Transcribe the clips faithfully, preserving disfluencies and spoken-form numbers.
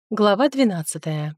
Глава двенадцатая.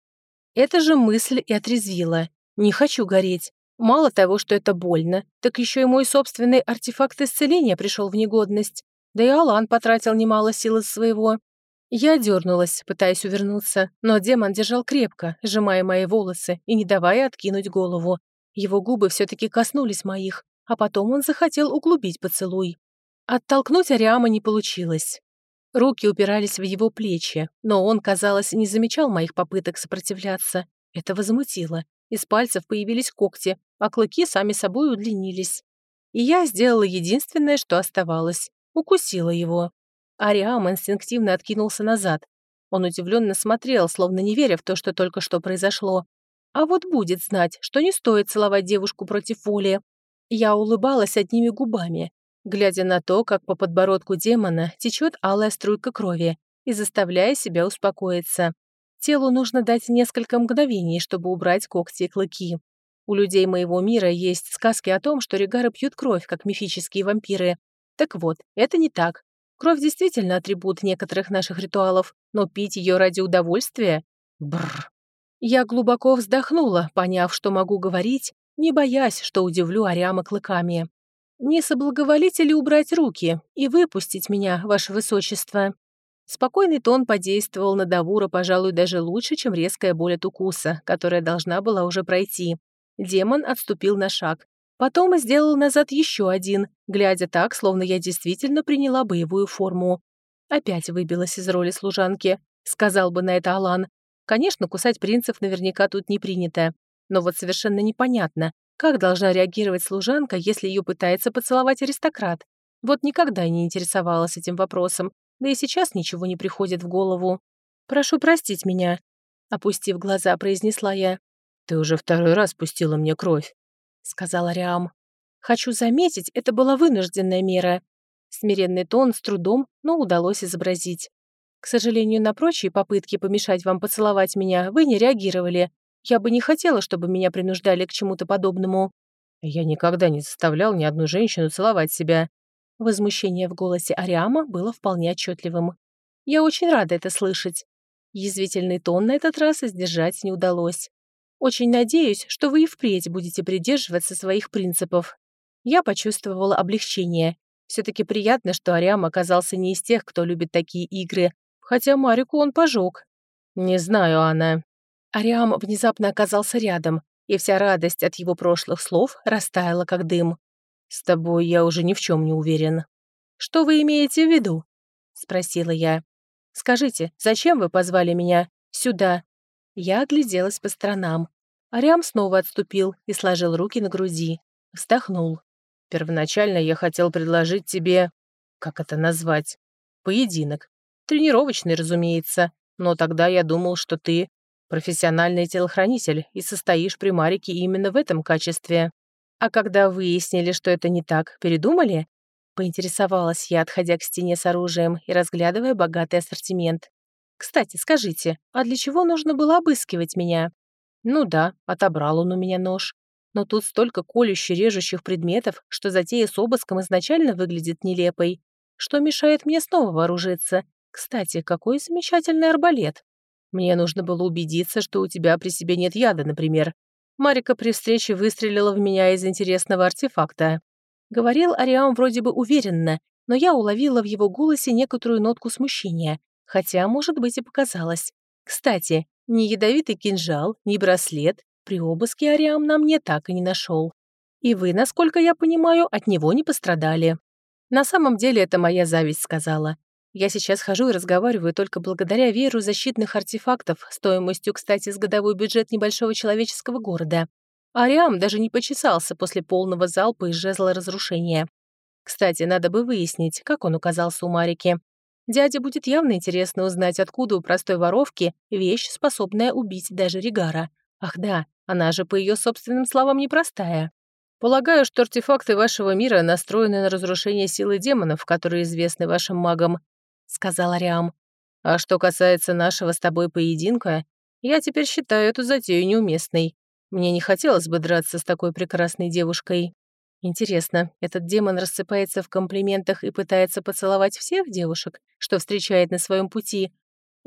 Эта же мысль и отрезвила. Не хочу гореть. Мало того, что это больно, так еще и мой собственный артефакт исцеления пришел в негодность. Да и Алан потратил немало сил из своего. Я дернулась, пытаясь увернуться, но демон держал крепко, сжимая мои волосы и не давая откинуть голову. Его губы все-таки коснулись моих, а потом он захотел углубить поцелуй. Оттолкнуть Ариама не получилось. Руки упирались в его плечи, но он, казалось, не замечал моих попыток сопротивляться. Это возмутило. Из пальцев появились когти, а клыки сами собой удлинились. И я сделала единственное, что оставалось. Укусила его. Ариам инстинктивно откинулся назад. Он удивленно смотрел, словно не веря в то, что только что произошло. А вот будет знать, что не стоит целовать девушку против воли. Я улыбалась одними губами, глядя на то, как по подбородку демона течет алая струйка крови, и заставляя себя успокоиться. Телу нужно дать несколько мгновений, чтобы убрать когти и клыки. У людей моего мира есть сказки о том, что регары пьют кровь, как мифические вампиры. Так вот, это не так. Кровь действительно атрибут некоторых наших ритуалов, но пить ее ради удовольствия? Бррр. Я глубоко вздохнула, поняв, что могу говорить, не боясь, что удивлю Ариама клыками. «Не соблаговолите ли убрать руки и выпустить меня, ваше высочество?» Спокойный тон подействовал на Давура, пожалуй, даже лучше, чем резкая боль от укуса, которая должна была уже пройти. Демон отступил на шаг. Потом сделал назад еще один, глядя так, словно я действительно приняла боевую форму. Опять выбилась из роли служанки, сказал бы на это Алан. Конечно, кусать принцев наверняка тут не принято. Но вот совершенно непонятно, как должна реагировать служанка, если ее пытается поцеловать аристократ? Вот никогда не интересовалась этим вопросом, да и сейчас ничего не приходит в голову. «Прошу простить меня», — опустив глаза, произнесла я. «Ты уже второй раз пустила мне кровь», — сказал Ариам. «Хочу заметить, это была вынужденная мера». Смиренный тон с трудом, но удалось изобразить. «К сожалению, на прочие попытки помешать вам поцеловать меня вы не реагировали. Я бы не хотела, чтобы меня принуждали к чему-то подобному». «Я никогда не заставлял ни одну женщину целовать себя». Возмущение в голосе Ариама было вполне отчетливым. «Я очень рада это слышать». Язвительный тон на этот раз сдержать не удалось. «Очень надеюсь, что вы и впредь будете придерживаться своих принципов». Я почувствовала облегчение. Все-таки приятно, что Ариам оказался не из тех, кто любит такие игры, хотя Марику он пожег. «Не знаю, Анна». Ариам внезапно оказался рядом, и вся радость от его прошлых слов растаяла, как дым. «С тобой я уже ни в чем не уверен». «Что вы имеете в виду?» — спросила я. «Скажите, зачем вы позвали меня сюда?» Я огляделась по сторонам. Ариам снова отступил и сложил руки на груди. Вздохнул. «Первоначально я хотел предложить тебе... Как это назвать? Поединок. Тренировочный, разумеется. Но тогда я думал, что ты профессиональный телохранитель и состоишь при Марике именно в этом качестве. А когда выяснили, что это не так, передумали?» Поинтересовалась я, отходя к стене с оружием и разглядывая богатый ассортимент. «Кстати, скажите, а для чего нужно было обыскивать меня?» «Ну да, отобрал он у меня нож. Но тут столько колюще-режущих предметов, что затея с обыском изначально выглядит нелепой. Что мешает мне снова вооружиться? Кстати, какой замечательный арбалет. Мне нужно было убедиться, что у тебя при себе нет яда, например. Марика при встрече выстрелила в меня из интересного артефакта». Говорил Ариам вроде бы уверенно, но я уловила в его голосе некоторую нотку смущения, хотя, может быть, и показалось. Кстати, ни ядовитый кинжал, ни браслет при обыске Ариам на мне так и не нашел. И вы, насколько я понимаю, от него не пострадали. На самом деле это моя зависть сказала. Я сейчас хожу и разговариваю только благодаря вееру защитных артефактов, стоимостью, кстати, с годовой бюджет небольшого человеческого города. Ариам даже не почесался после полного залпа из жезла разрушения. Кстати, надо бы выяснить, как он оказался у Марики. Дяде будет явно интересно узнать, откуда у простой воровки вещь, способная убить даже Регара. Ах да, она же, по ее собственным словам, непростая. Полагаю, что артефакты вашего мира настроены на разрушение силы демонов, которые известны вашим магам, сказал Ариам. А что касается нашего с тобой поединка, я теперь считаю эту затею неуместной. Мне не хотелось бы драться с такой прекрасной девушкой. Интересно, этот демон рассыпается в комплиментах и пытается поцеловать всех девушек, что встречает на своем пути?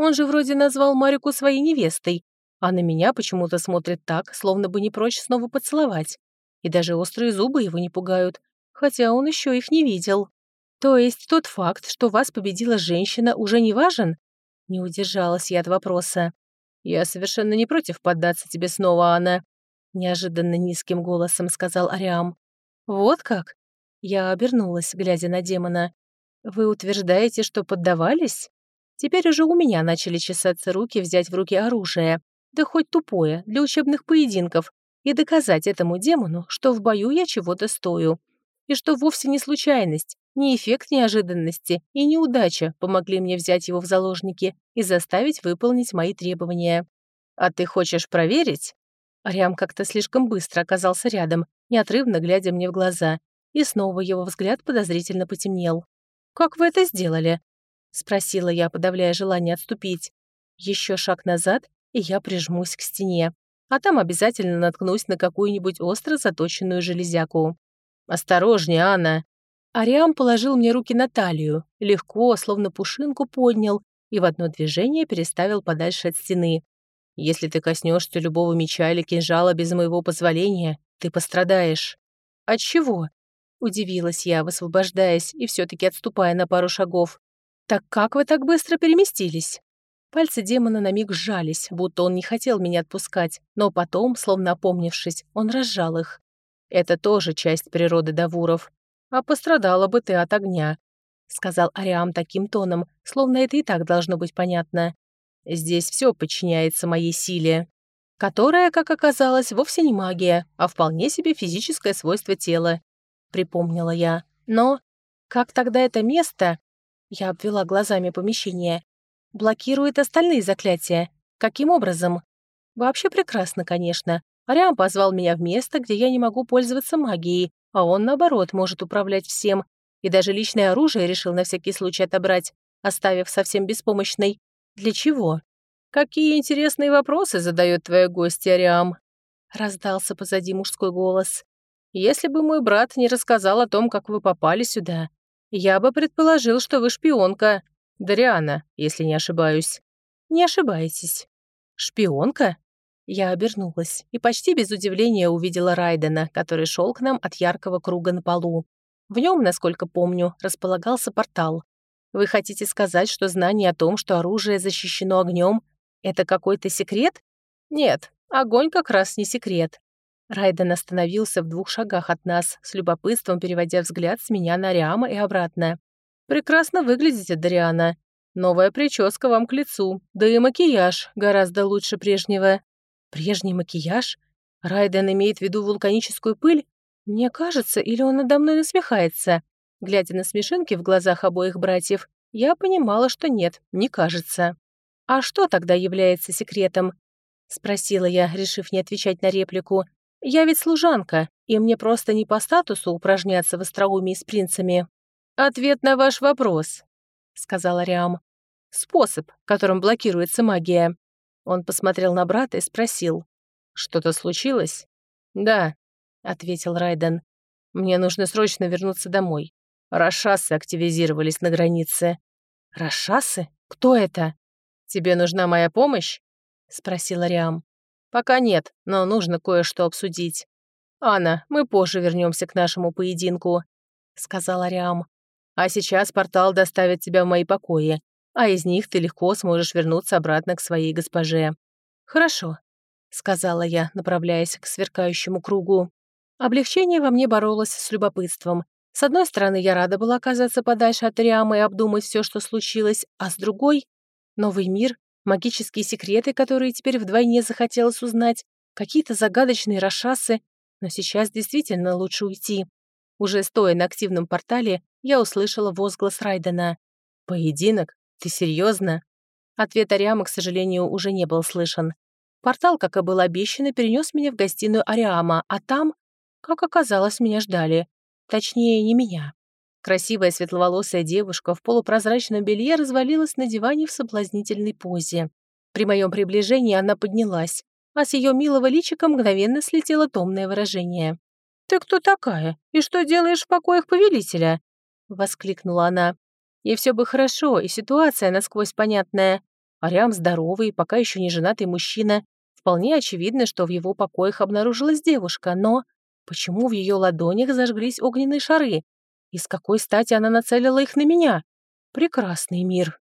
Он же вроде назвал Марику своей невестой, а на меня почему-то смотрит так, словно бы не прочь снова поцеловать. И даже острые зубы его не пугают, хотя он еще их не видел. То есть тот факт, что вас победила женщина, уже не важен? Не удержалась я от вопроса. «Я совершенно не против поддаться тебе снова, Анна», неожиданно низким голосом сказал Ариам. «Вот как?» Я обернулась, глядя на демона. «Вы утверждаете, что поддавались?» Теперь уже у меня начали чесаться руки взять в руки оружие, да хоть тупое, для учебных поединков, и доказать этому демону, что в бою я чего-то стою. И что вовсе не случайность, не эффект неожиданности и не удача помогли мне взять его в заложники и заставить выполнить мои требования. «А ты хочешь проверить?» Ариам как-то слишком быстро оказался рядом, неотрывно глядя мне в глаза, и снова его взгляд подозрительно потемнел. «Как вы это сделали?» — спросила я, подавляя желание отступить. Еще шаг назад, и я прижмусь к стене, а там обязательно наткнусь на какую-нибудь остро заточенную железяку. «Осторожнее, Анна!» Ариам положил мне руки на талию, легко, словно пушинку поднял, и в одно движение переставил подальше от стены. «Если ты коснешься любого меча или кинжала без моего позволения, ты пострадаешь». «От чего?» — удивилась я, высвобождаясь и все-таки отступая на пару шагов. «Так как вы так быстро переместились?» Пальцы демона на миг сжались, будто он не хотел меня отпускать, но потом, словно опомнившись, он разжал их. «Это тоже часть природы давуров. А пострадала бы ты от огня», — сказал Ариам таким тоном, словно это и так должно быть понятно. «Здесь все подчиняется моей силе, которая, как оказалось, вовсе не магия, а вполне себе физическое свойство тела», — припомнила я. «Но как тогда это место...» Я обвела глазами помещение. «Блокирует остальные заклятия. Каким образом?» «Вообще прекрасно, конечно. Ариам позвал меня в место, где я не могу пользоваться магией, а он, наоборот, может управлять всем. И даже личное оружие решил на всякий случай отобрать, оставив совсем беспомощной. Для чего?» «Какие интересные вопросы задает твоя гостья, Ариам?» Раздался позади мужской голос. «Если бы мой брат не рассказал о том, как вы попали сюда, я бы предположил, что вы шпионка. Дариана, если не ошибаюсь». «Не ошибаетесь». «Шпионка?» Я обернулась и почти без удивления увидела Райдена, который шел к нам от яркого круга на полу. В нем, насколько помню, располагался портал. «Вы хотите сказать, что знание о том, что оружие защищено огнем, это какой-то секрет?» «Нет, огонь как раз не секрет». Райден остановился в двух шагах от нас, с любопытством переводя взгляд с меня на Риама и обратно. «Прекрасно выглядите, Дариана. Новая прическа вам к лицу, да и макияж гораздо лучше прежнего». «Прежний макияж? Райден имеет в виду вулканическую пыль? Мне кажется, или он надо мной насмехается?» Глядя на смешинки в глазах обоих братьев, я понимала, что нет, не кажется. «А что тогда является секретом?» — спросила я, решив не отвечать на реплику. «Я ведь служанка, и мне просто не по статусу упражняться в остроумии с принцами». «Ответ на ваш вопрос», — сказал Ариам. «Способ, которым блокируется магия». Он посмотрел на брата и спросил. «Что-то случилось?» «Да», — ответил Райден. «Мне нужно срочно вернуться домой. Рашасы активизировались на границе». «Рашасы? Кто это?» «Тебе нужна моя помощь?» — спросил Ариам. «Пока нет, но нужно кое-что обсудить. Анна, мы позже вернемся к нашему поединку», — сказал Ариам. «А сейчас портал доставит тебя в мои покои, а из них ты легко сможешь вернуться обратно к своей госпоже». «Хорошо», — сказала я, направляясь к сверкающему кругу. Облегчение во мне боролось с любопытством. С одной стороны, я рада была оказаться подальше от Ариама и обдумать все, что случилось, а с другой — новый мир, магические секреты, которые теперь вдвойне захотелось узнать, какие-то загадочные рашасы, но сейчас действительно лучше уйти. Уже стоя на активном портале, я услышала возглас Райдена. «Поединок? Ты серьезно?» Ответ Ариама, к сожалению, уже не был слышен. Портал, как и было обещано, перенес меня в гостиную Ариама, а там, как оказалось, меня ждали. Точнее, не меня. Красивая светловолосая девушка в полупрозрачном белье развалилась на диване в соблазнительной позе. При моем приближении она поднялась, а с ее милого личика мгновенно слетело томное выражение. «Ты кто такая? И что делаешь в покоях повелителя?» — воскликнула она. «И все бы хорошо, и ситуация насквозь понятная. Ариам здоровый, пока еще не женатый мужчина. Вполне очевидно, что в его покоях обнаружилась девушка, но почему в ее ладонях зажглись огненные шары? И с какой стати она нацелила их на меня? Прекрасный мир.